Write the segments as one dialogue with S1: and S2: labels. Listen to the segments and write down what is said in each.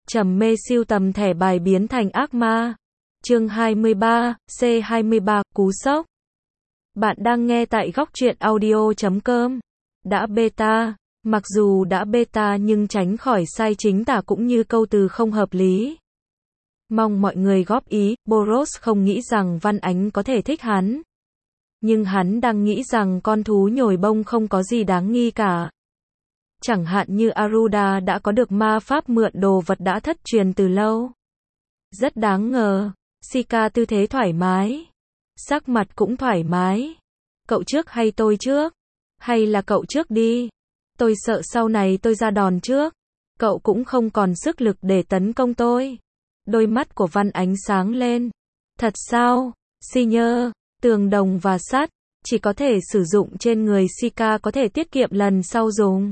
S1: Trầm mê sưu tầm thẻ bài biến thành ác ma. Chương 23, C23, cú sốc. Bạn đang nghe tại góc truyện audio.com. Đã beta, mặc dù đã beta nhưng tránh khỏi sai chính tả cũng như câu từ không hợp lý. Mong mọi người góp ý, Boros không nghĩ rằng Văn Ánh có thể thích hắn. Nhưng hắn đang nghĩ rằng con thú nhồi bông không có gì đáng nghi cả. Chẳng hạn như Aruda đã có được ma pháp mượn đồ vật đã thất truyền từ lâu. Rất đáng ngờ. Sika tư thế thoải mái. Sắc mặt cũng thoải mái. Cậu trước hay tôi trước? Hay là cậu trước đi? Tôi sợ sau này tôi ra đòn trước. Cậu cũng không còn sức lực để tấn công tôi. Đôi mắt của Văn Ánh sáng lên. Thật sao? Senior, tường đồng và sắt, chỉ có thể sử dụng trên người Sika, có thể tiết kiệm lần sau dùng.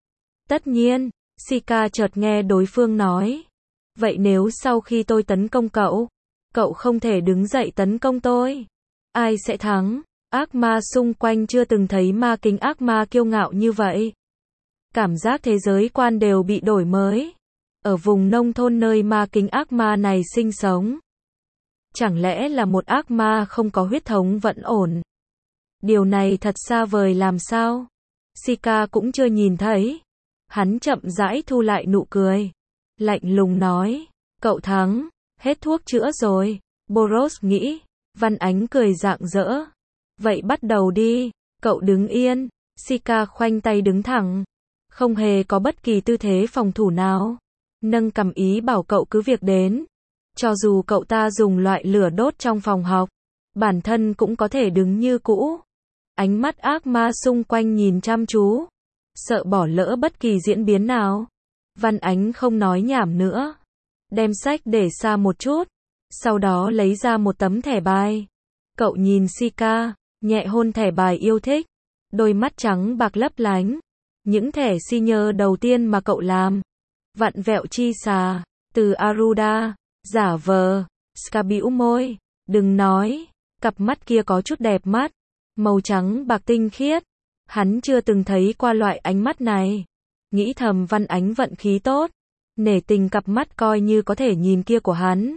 S1: Tất nhiên, Sika chợt nghe đối phương nói. Vậy nếu sau khi tôi tấn công cậu, cậu không thể đứng dậy tấn công tôi, ai sẽ thắng? Ác ma xung quanh chưa từng thấy ma kính ác ma kiêu ngạo như vậy. Cảm giác thế giới quan đều bị đổi mới. Ở vùng nông thôn nơi ma kính ác ma này sinh sống. Chẳng lẽ là một ác ma không có huyết thống vẫn ổn? Điều này thật xa vời làm sao? Sika cũng chưa nhìn thấy. Hắn chậm rãi thu lại nụ cười. Lạnh lùng nói. Cậu thắng. Hết thuốc chữa rồi. Boros nghĩ. Văn Ánh cười rạng rỡ. Vậy bắt đầu đi. Cậu đứng yên. Sika khoanh tay đứng thẳng. Không hề có bất kỳ tư thế phòng thủ nào. Nâng cằm ý bảo cậu cứ việc đến. Cho dù cậu ta dùng loại lửa đốt trong phòng học, bản thân cũng có thể đứng như cũ. Ánh mắt ác ma xung quanh nhìn chăm chú. Sợ bỏ lỡ bất kỳ diễn biến nào. Văn Ánh không nói nhảm nữa. Đem sách để xa một chút. Sau đó lấy ra một tấm thẻ bài. Cậu nhìn Sika, nhẹ hôn thẻ bài yêu thích. Đôi mắt trắng bạc lấp lánh. Những thẻ senior đầu tiên mà cậu làm. Vặn vẹo chi xà. Từ Aruda. Giả vờ. Ska bĩu môi. Đừng nói. Cặp mắt kia có chút đẹp mắt. Màu trắng bạc tinh khiết. Hắn chưa từng thấy qua loại ánh mắt này. Nghĩ thầm Văn Ánh vận khí tốt. Nể tình cặp mắt coi như có thể nhìn kia của hắn.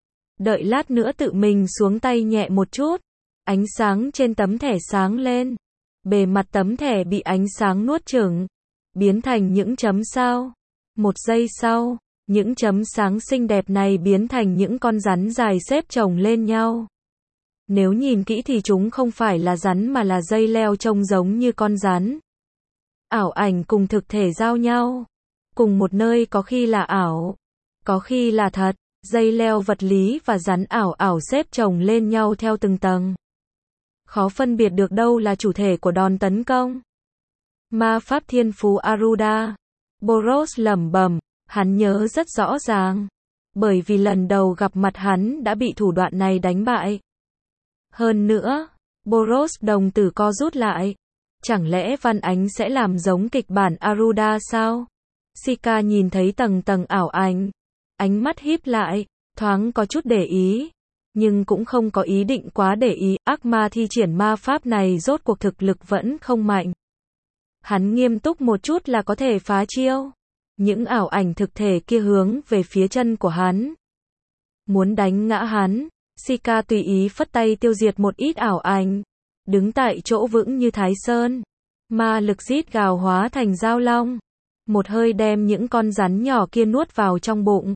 S1: Đợi lát nữa tự mình xuống tay nhẹ một chút. Ánh sáng trên tấm thẻ sáng lên. Bề mặt tấm thẻ bị ánh sáng nuốt chửng. Biến thành những chấm sao. Một giây sau, những chấm sáng xinh đẹp này biến thành những con rắn dài xếp chồng lên nhau. Nếu nhìn kỹ thì chúng không phải là rắn mà là dây leo trông giống như con rắn. Ảo ảnh cùng thực thể giao nhau. Cùng một nơi có khi là ảo, có khi là thật. Dây leo vật lý và rắn ảo ảo xếp chồng lên nhau theo từng tầng. Khó phân biệt được đâu là chủ thể của đòn tấn công. Ma pháp thiên phú Aruda. Boros lẩm bẩm, hắn nhớ rất rõ ràng. Bởi vì lần đầu gặp mặt hắn đã bị thủ đoạn này đánh bại. Hơn nữa, Boros đồng tử co rút lại. Chẳng lẽ Văn Ánh sẽ làm giống kịch bản Aruda sao? Sika nhìn thấy tầng tầng ảo ảnh. Ánh mắt híp lại, thoáng có chút để ý. Nhưng cũng không có ý định quá để ý, ác ma thi triển ma pháp này rốt cuộc thực lực vẫn không mạnh. Hắn nghiêm túc một chút là có thể phá chiêu. Những ảo ảnh thực thể kia hướng về phía chân của hắn. Muốn đánh ngã hắn, Sika tùy ý phất tay tiêu diệt một ít ảo ảnh. Đứng tại chỗ vững như Thái Sơn. Ma lực rít gào hóa thành dao long. Một hơi đem những con rắn nhỏ kia nuốt vào trong bụng.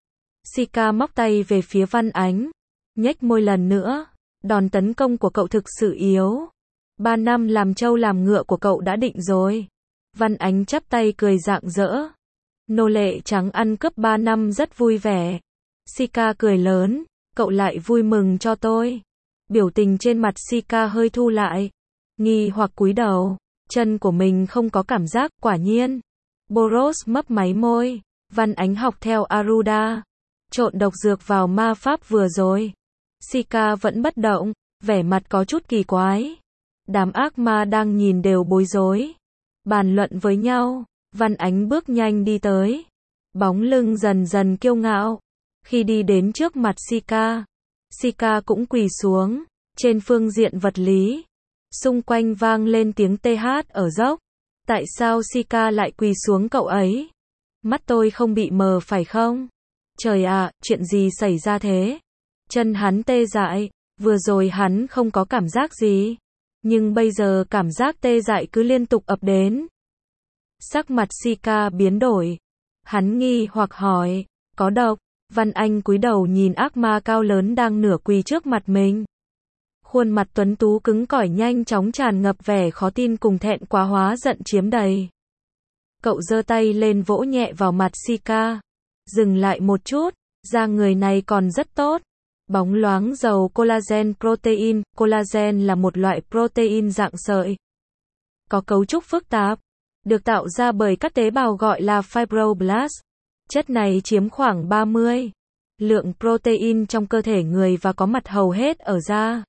S1: Sika móc tay về phía Văn Ánh. Nhếch môi lần nữa. Đòn tấn công của cậu thực sự yếu. 3 năm làm trâu làm ngựa của cậu đã định rồi. Văn Ánh chắp tay cười rạng rỡ. Nô lệ trắng ăn cướp 3 năm rất vui vẻ. Sika cười lớn. Cậu lại vui mừng cho tôi. Biểu tình trên mặt Sika hơi thu lại. Nghi hoặc cúi đầu. Chân của mình không có cảm giác, quả nhiên. Boros mấp máy môi. Văn Ánh học theo Aruda. Trộn độc dược vào ma pháp vừa rồi. Sika vẫn bất động. Vẻ mặt có chút kỳ quái. Đám ác ma đang nhìn đều bối rối. Bàn luận với nhau. Văn Ánh bước nhanh đi tới. Bóng lưng dần dần kiêu ngạo. Khi đi đến trước mặt Sika, Sika cũng quỳ xuống. Trên phương diện vật lý, xung quanh vang lên tiếng TH ở dốc. Tại sao Sika lại quỳ xuống cậu ấy? Mắt tôi không bị mờ phải không? Trời ạ, chuyện gì xảy ra thế? Chân hắn tê dại, vừa rồi hắn không có cảm giác gì. Nhưng bây giờ cảm giác tê dại cứ liên tục ập đến. Sắc mặt Sika biến đổi. Hắn nghi hoặc hỏi, có độc? Văn Anh cúi đầu nhìn ác ma cao lớn đang nửa quỳ trước mặt mình. Khuôn mặt tuấn tú cứng cỏi nhanh chóng tràn ngập vẻ khó tin cùng thẹn quá hóa giận chiếm đầy. Cậu giơ tay lên vỗ nhẹ vào mặt Sika. Dừng lại một chút, da người này còn rất tốt. Bóng loáng giàu collagen protein. Collagen là một loại protein dạng sợi. Có cấu trúc phức tạp. Được tạo ra bởi các tế bào gọi là fibroblast. Chất này chiếm khoảng 30% lượng protein trong cơ thể người và có mặt hầu hết ở da,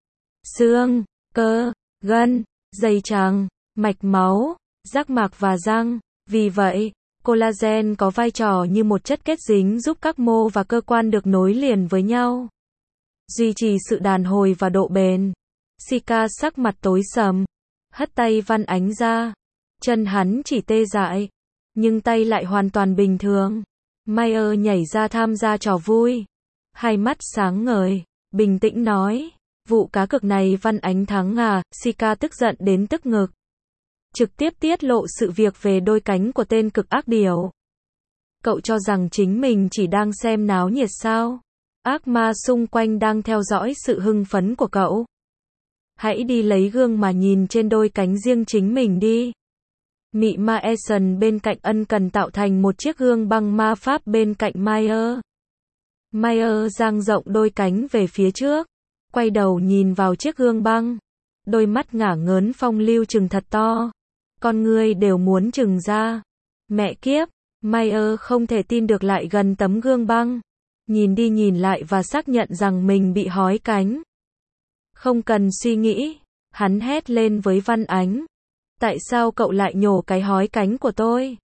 S1: xương, cơ, gân, dây chằng, mạch máu, giác mạc và răng. Vì vậy, collagen có vai trò như một chất kết dính giúp các mô và cơ quan được nối liền với nhau, duy trì sự đàn hồi và độ bền. Sika sắc mặt tối sầm, hất tay Văn Ánh ra. Chân hắn chỉ tê dại, nhưng tay lại hoàn toàn bình thường. Meyer nhảy ra tham gia trò vui. Hai mắt sáng ngời, bình tĩnh nói, vụ cá cược này Văn Ánh thắng à? Sika tức giận đến tức ngực. Trực tiếp tiết lộ sự việc về đôi cánh của tên cực ác điểu. Cậu cho rằng chính mình chỉ đang xem náo nhiệt sao? Ác ma xung quanh đang theo dõi sự hưng phấn của cậu. Hãy đi lấy gương mà nhìn trên đôi cánh riêng chính mình đi. Mị ma Eson bên cạnh ân cần tạo thành một chiếc gương băng ma pháp bên cạnh Meyer. Meyer dang rộng đôi cánh về phía trước, quay đầu nhìn vào chiếc gương băng. Đôi mắt ngả ngớn phong lưu trừng thật to. Con người đều muốn trừng ra. Mẹ kiếp, Meyer không thể tin được lại gần tấm gương băng. Nhìn đi nhìn lại và xác nhận rằng mình bị hói cánh. Không cần suy nghĩ, hắn hét lên với Văn Ánh. Tại sao cậu lại nhổ cái hói cánh của tôi?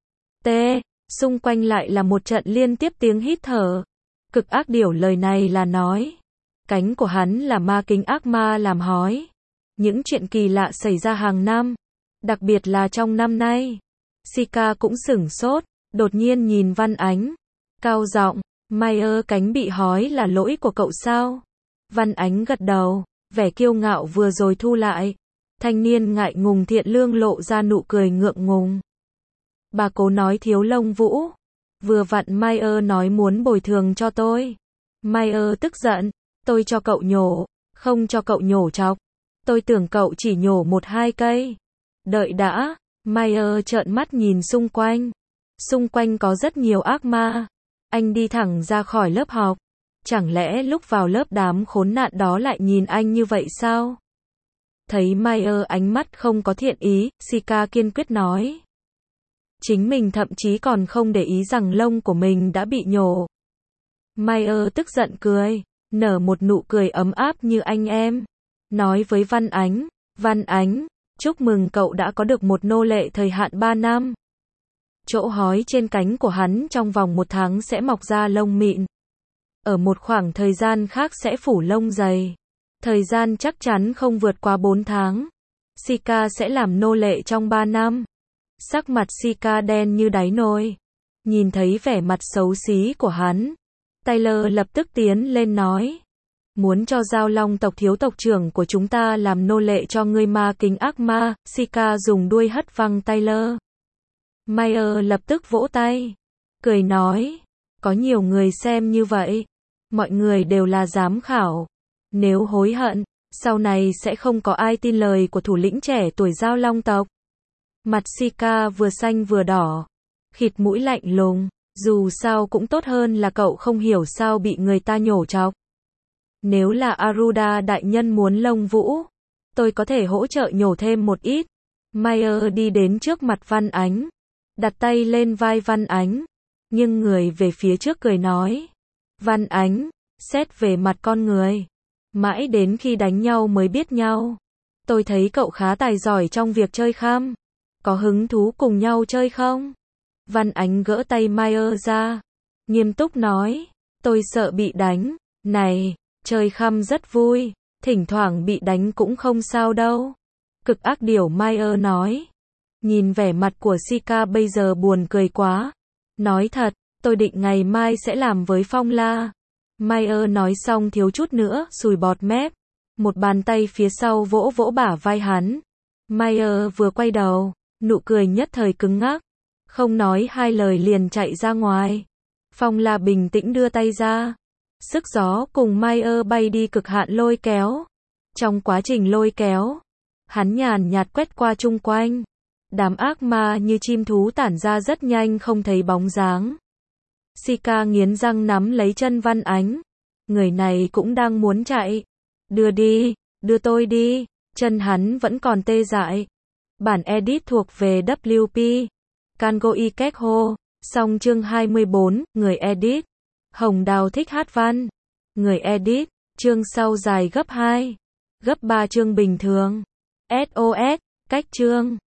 S1: Xung quanh lại là một trận liên tiếp tiếng hít thở. Cực ác điểu lời này là nói. Cánh của hắn là ma kính ác ma làm hói. Những chuyện kỳ lạ xảy ra hàng năm. Đặc biệt là trong năm nay. Sika cũng sửng sốt, đột nhiên nhìn Văn Ánh. Cao giọng, Meyer cánh bị hói là lỗi của cậu sao? Văn Ánh gật đầu, vẻ kiêu ngạo vừa rồi thu lại. Thanh niên ngại ngùng thiện lương lộ ra nụ cười ngượng ngùng. Bà cố nói thiếu lông vũ. Vừa vặn Meyer nói muốn bồi thường cho tôi. Meyer tức giận, tôi cho cậu nhổ, không cho cậu nhổ chọc. Tôi tưởng cậu chỉ nhổ 1-2 cây. Đợi đã, Meyer trợn mắt nhìn xung quanh. Xung quanh có rất nhiều ác ma. Anh đi thẳng ra khỏi lớp học. Chẳng lẽ lúc vào lớp đám khốn nạn đó lại nhìn anh như vậy sao? Thấy Meyer ánh mắt không có thiện ý, Sika kiên quyết nói. Chính mình thậm chí còn không để ý rằng lông của mình đã bị nhổ. Meyer tức giận cười, nở một nụ cười ấm áp như anh em. Nói với Văn Ánh, Văn Ánh, chúc mừng cậu đã có được một nô lệ thời hạn 3 năm. Chỗ hói trên cánh của hắn trong vòng 1 tháng sẽ mọc ra lông mịn. Ở một khoảng thời gian khác sẽ phủ lông dày. Thời gian chắc chắn không vượt qua 4 tháng. Sika sẽ làm nô lệ trong 3 năm. Sắc mặt Sika đen như đáy nồi. Nhìn thấy vẻ mặt xấu xí của hắn, Taylor lập tức tiến lên nói. Muốn cho Giao Long tộc thiếu tộc trưởng của chúng ta làm nô lệ cho ngươi ma kính ác ma. Sika dùng đuôi hất văng Taylor. Meyer lập tức vỗ tay, cười nói. Có nhiều người xem như vậy. Mọi người đều là giám khảo. Nếu hối hận, sau này sẽ không có ai tin lời của thủ lĩnh trẻ tuổi Giao Long tộc. Mặt Sika vừa xanh vừa đỏ, khịt mũi lạnh lùng, dù sao cũng tốt hơn là cậu không hiểu sao bị người ta nhổ chọc. Nếu là Aruda đại nhân muốn lông vũ, tôi có thể hỗ trợ nhổ thêm một ít. Meyer đi đến trước mặt Văn Ánh, đặt tay lên vai Văn Ánh, nhưng người về phía trước cười nói. Văn Ánh, xét về mặt con người, mãi đến khi đánh nhau mới biết nhau. Tôi thấy cậu khá tài giỏi trong việc chơi khăm. Có hứng thú cùng nhau chơi không? Văn Ánh gỡ tay Meyer ra, nghiêm túc nói. Tôi sợ bị đánh. Này, chơi khăm rất vui, thỉnh thoảng bị đánh cũng không sao đâu. Cực ác điểu Meyer nói. Nhìn vẻ mặt của Sika bây giờ buồn cười quá. Nói thật, tôi định ngày mai sẽ làm với Phong La. Meyer nói xong thiếu chút nữa sùi bọt mép. Một bàn tay phía sau vỗ vỗ bả vai hắn. Meyer vừa quay đầu, nụ cười nhất thời cứng ngắc. Không nói hai lời liền chạy ra ngoài. Phong La bình tĩnh đưa tay ra. Sức gió cùng Meyer bay đi cực hạn lôi kéo. Trong quá trình lôi kéo, hắn nhàn nhạt quét qua chung quanh. Đám ác ma như chim thú tản ra rất nhanh không thấy bóng dáng. Sika nghiến răng nắm lấy chân Văn Ánh. Người này cũng đang muốn chạy. Đưa đi, đưa tôi đi. Chân hắn vẫn còn tê dại. Bản edit thuộc về WP. Kangoi Kekho. Xong chương 24, người edit. Hồng Đào thích hát văn. Người edit, chương sau dài gấp 2. Gấp 3 chương bình thường. SOS, cách chương.